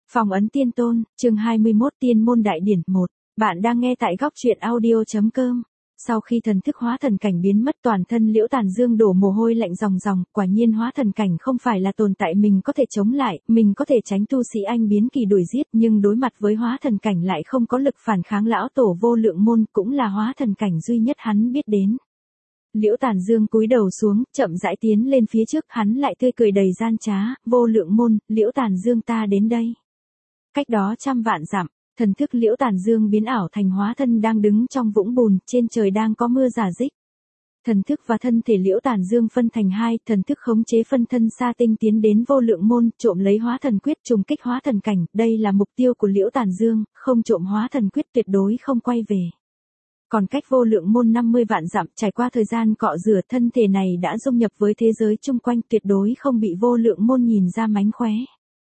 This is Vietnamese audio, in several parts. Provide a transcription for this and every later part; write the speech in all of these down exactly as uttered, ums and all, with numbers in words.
Phong ấn tiên tôn, chương hai mươi mốt tiên môn đại điển một. Bạn đang nghe tại góc truyện audio.com. Sau khi thần thức hóa thần cảnh biến mất, toàn thân Liễu Tàn Dương đổ mồ hôi lạnh ròng ròng, quả nhiên hóa thần cảnh không phải là tồn tại mình có thể chống lại, mình có thể tránh tu sĩ anh biến kỳ đuổi giết, nhưng đối mặt với hóa thần cảnh lại không có lực phản kháng. Lão tổ Vô Lượng Môn cũng là hóa thần cảnh duy nhất hắn biết đến. Liễu Tàn Dương cúi đầu xuống, chậm rãi tiến lên phía trước, hắn lại tươi cười đầy gian trá, Vô Lượng Môn, Liễu Tàn Dương ta đến đây. Cách đó trăm vạn dặm, thần thức Liễu Tàn Dương biến ảo thành hóa thân đang đứng trong vũng bùn, trên trời đang có mưa rả rích. Thần thức và thân thể Liễu Tàn Dương phân thành hai, thần thức khống chế phân thân Sa Tinh tiến đến Vô Lượng Môn, trộm lấy hóa thần quyết trùng kích hóa thần cảnh, đây là mục tiêu của Liễu Tàn Dương, không trộm hóa thần quyết tuyệt đối không quay về. Còn cách Vô Lượng Môn năm mươi vạn dặm, trải qua thời gian cọ rửa, thân thể này đã dung nhập với thế giới chung quanh, tuyệt đối không bị Vô Lượng Môn nhìn ra mánh khóe.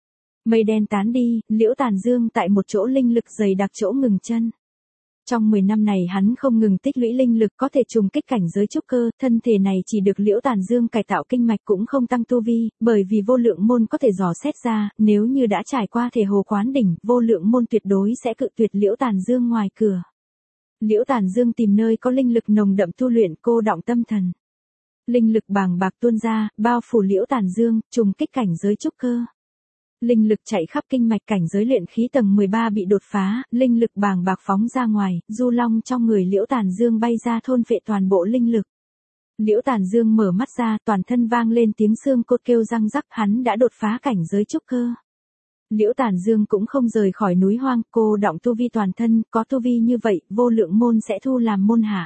Mây đen tán đi, Liễu Tàn Dương tại một chỗ linh lực dày đặc chỗ ngừng chân. Trong mười năm này hắn không ngừng tích lũy linh lực có thể trùng kích cảnh giới trúc cơ, thân thể này chỉ được Liễu Tàn Dương cải tạo kinh mạch cũng không tăng tu vi, bởi vì Vô Lượng Môn có thể dò xét ra, nếu như đã trải qua thể hồ quán đỉnh, Vô Lượng Môn tuyệt đối sẽ cự tuyệt Liễu Tàn Dương ngoài cửa. Liễu Tàn Dương tìm nơi có linh lực nồng đậm tu luyện, cô đọng tâm thần. Linh lực bàng bạc tuôn ra, bao phủ Liễu Tàn Dương, trùng kích cảnh giới trúc cơ. Linh lực chạy khắp kinh mạch, cảnh giới luyện khí tầng mười ba bị đột phá, linh lực bàng bạc phóng ra ngoài, du long trong người Liễu Tàn Dương bay ra thôn phệ toàn bộ linh lực. Liễu Tàn Dương mở mắt ra, toàn thân vang lên tiếng xương cốt kêu răng rắc, hắn đã đột phá cảnh giới trúc cơ. Liễu Tàn Dương cũng không rời khỏi núi hoang, cô đọng tu vi toàn thân, có tu vi như vậy, Vô Lượng Môn sẽ thu làm môn hạ.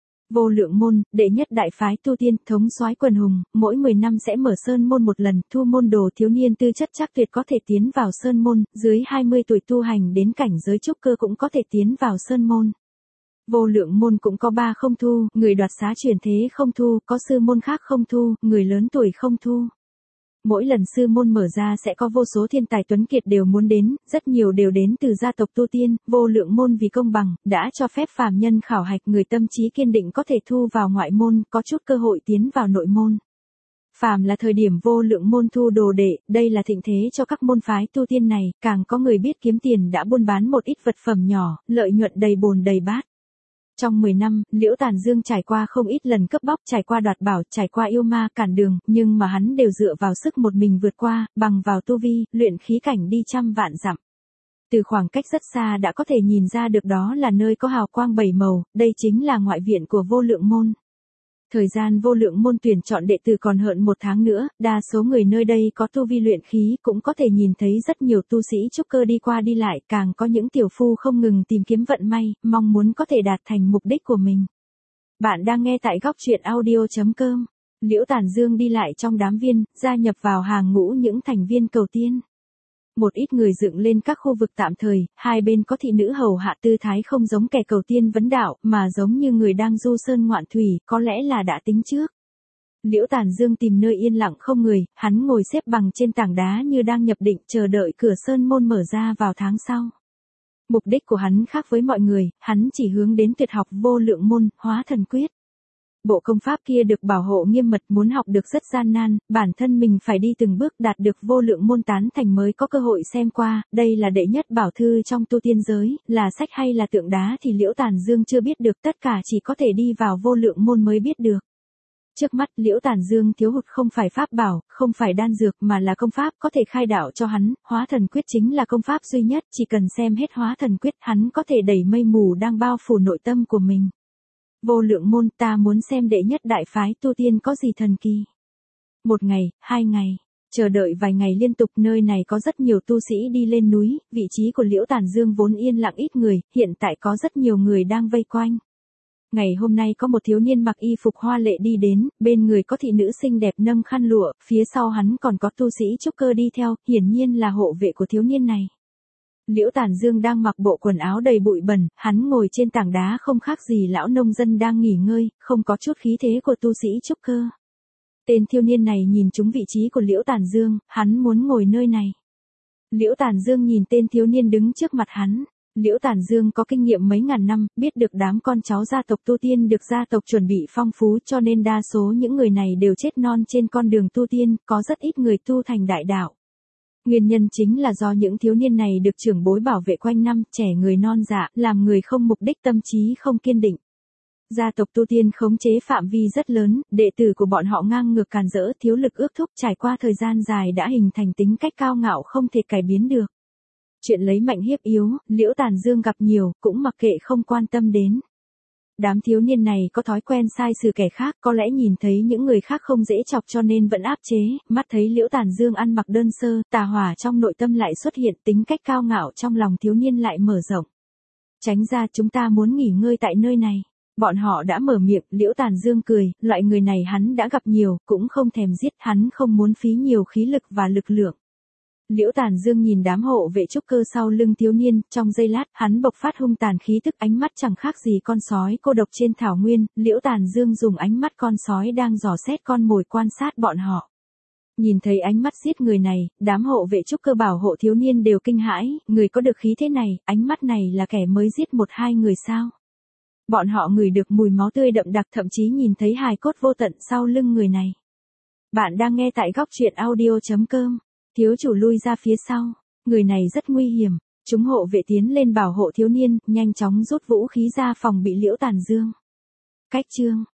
Vô Lượng Môn, đệ nhất đại phái tu tiên, thống soái quần hùng, mỗi mười năm sẽ mở sơn môn một lần, thu môn đồ thiếu niên tư chất chắc tuyệt có thể tiến vào sơn môn, dưới hai mươi tuổi tu hành đến cảnh giới trúc cơ cũng có thể tiến vào sơn môn. Vô Lượng Môn cũng có ba không thu, người đoạt xá chuyển thế không thu, có sư môn khác không thu, người lớn tuổi không thu. Mỗi lần sư môn mở ra sẽ có vô số thiên tài tuấn kiệt đều muốn đến, rất nhiều đều đến từ gia tộc tu tiên, Vô Lượng Môn vì công bằng, đã cho phép phàm nhân khảo hạch, người tâm trí kiên định có thể thu vào ngoại môn, có chút cơ hội tiến vào nội môn. Phàm là thời điểm Vô Lượng Môn thu đồ đệ, đây là thịnh thế cho các môn phái tu tiên này, càng có người biết kiếm tiền đã buôn bán một ít vật phẩm nhỏ, lợi nhuận đầy bồn đầy bát. Trong mười năm, Liễu Tàn Dương trải qua không ít lần cướp bóc, trải qua đoạt bảo, trải qua yêu ma cản đường, nhưng mà hắn đều dựa vào sức một mình vượt qua, bằng vào tu vi, luyện khí cảnh đi trăm vạn dặm. Từ khoảng cách rất xa đã có thể nhìn ra được đó là nơi có hào quang bảy màu, đây chính là ngoại viện của Vô Lượng Môn. Thời gian Vô Lượng Môn tuyển chọn đệ tử còn hơn một tháng nữa, đa số người nơi đây có tu vi luyện khí, cũng có thể nhìn thấy rất nhiều tu sĩ trúc cơ đi qua đi lại, càng có những tiểu phu không ngừng tìm kiếm vận may, mong muốn có thể đạt thành mục đích của mình. Bạn đang nghe tại góc truyện audio.com. Liễu Tàn Dương đi lại trong đám viên, gia nhập vào hàng ngũ những thành viên cầu tiên. Một ít người dựng lên các khu vực tạm thời, hai bên có thị nữ hầu hạ, tư thái không giống kẻ cầu tiên vấn đạo, mà giống như người đang du sơn ngoạn thủy, có lẽ là đã tính trước. Liễu Tàn Dương tìm nơi yên lặng không người, hắn ngồi xếp bằng trên tảng đá như đang nhập định, chờ đợi cửa sơn môn mở ra vào tháng sau. Mục đích của hắn khác với mọi người, hắn chỉ hướng đến tuyệt học Vô Lượng Môn, hóa thần quyết. Bộ công pháp kia được bảo hộ nghiêm mật, muốn học được rất gian nan, bản thân mình phải đi từng bước đạt được Vô Lượng Môn tán thành mới có cơ hội xem qua, đây là đệ nhất bảo thư trong tu tiên giới, là sách hay là tượng đá thì Liễu Tàn Dương chưa biết được, tất cả chỉ có thể đi vào Vô Lượng Môn mới biết được. Trước mắt Liễu Tàn Dương thiếu hụt không phải pháp bảo, không phải đan dược mà là công pháp có thể khai đạo cho hắn, hóa thần quyết chính là công pháp duy nhất, chỉ cần xem hết hóa thần quyết hắn có thể đẩy mây mù đang bao phủ nội tâm của mình. Vô Lượng Môn, ta muốn xem đệ nhất đại phái tu tiên có gì thần kỳ. Một ngày, hai ngày, chờ đợi vài ngày liên tục, nơi này có rất nhiều tu sĩ đi lên núi, vị trí của Liễu Tàn Dương vốn yên lặng ít người, hiện tại có rất nhiều người đang vây quanh. Ngày hôm nay có một thiếu niên mặc y phục hoa lệ đi đến, bên người có thị nữ xinh đẹp nâng khăn lụa, phía sau hắn còn có tu sĩ trúc cơ đi theo, hiển nhiên là hộ vệ của thiếu niên này. Liễu Tàn Dương đang mặc bộ quần áo đầy bụi bẩn, hắn ngồi trên tảng đá không khác gì lão nông dân đang nghỉ ngơi, không có chút khí thế của tu sĩ trúc cơ. Tên thiếu niên này nhìn trúng vị trí của Liễu Tàn Dương, hắn muốn ngồi nơi này. Liễu Tàn Dương nhìn tên thiếu niên đứng trước mặt hắn. Liễu Tàn Dương có kinh nghiệm mấy ngàn năm, biết được đám con cháu gia tộc tu tiên được gia tộc chuẩn bị phong phú, cho nên đa số những người này đều chết non trên con đường tu tiên, có rất ít người tu thành đại đạo. Nguyên nhân chính là do những thiếu niên này được trưởng bối bảo vệ quanh năm, trẻ người non dạ, làm người không mục đích, tâm trí không kiên định. Gia tộc tu tiên khống chế phạm vi rất lớn, đệ tử của bọn họ ngang ngược càn rỡ, thiếu lực ước thúc, trải qua thời gian dài đã hình thành tính cách cao ngạo không thể cải biến được. Chuyện lấy mạnh hiếp yếu, Liễu Tàn Dương gặp nhiều, cũng mặc kệ không quan tâm đến. Đám thiếu niên này có thói quen sai xử kẻ khác, có lẽ nhìn thấy những người khác không dễ chọc cho nên vẫn áp chế, mắt thấy Liễu Tàn Dương ăn mặc đơn sơ, tà hỏa trong nội tâm lại xuất hiện, tính cách cao ngạo trong lòng thiếu niên lại mở rộng. Tránh ra, chúng ta muốn nghỉ ngơi tại nơi này. Bọn họ đã mở miệng, Liễu Tàn Dương cười, loại người này hắn đã gặp nhiều, cũng không thèm giết, hắn không muốn phí nhiều khí lực và lực lượng. Liễu Tàn Dương nhìn đám hộ vệ trúc cơ sau lưng thiếu niên, trong giây lát, hắn bộc phát hung tàn khí tức, ánh mắt chẳng khác gì con sói cô độc trên thảo nguyên, Liễu Tàn Dương dùng ánh mắt con sói đang dò xét con mồi quan sát bọn họ. Nhìn thấy ánh mắt giết người này, đám hộ vệ trúc cơ bảo hộ thiếu niên đều kinh hãi, người có được khí thế này, ánh mắt này là kẻ mới giết một hai người sao? Bọn họ ngửi được mùi máu tươi đậm đặc, thậm chí nhìn thấy hài cốt vô tận sau lưng người này. Bạn đang nghe tại góc truyện audio chấm com. Thiếu chủ lui ra phía sau. Người này rất nguy hiểm. Chúng hộ vệ tiến lên bảo hộ thiếu niên, nhanh chóng rút vũ khí ra phòng bị Liễu Tàn Dương. Cách chương.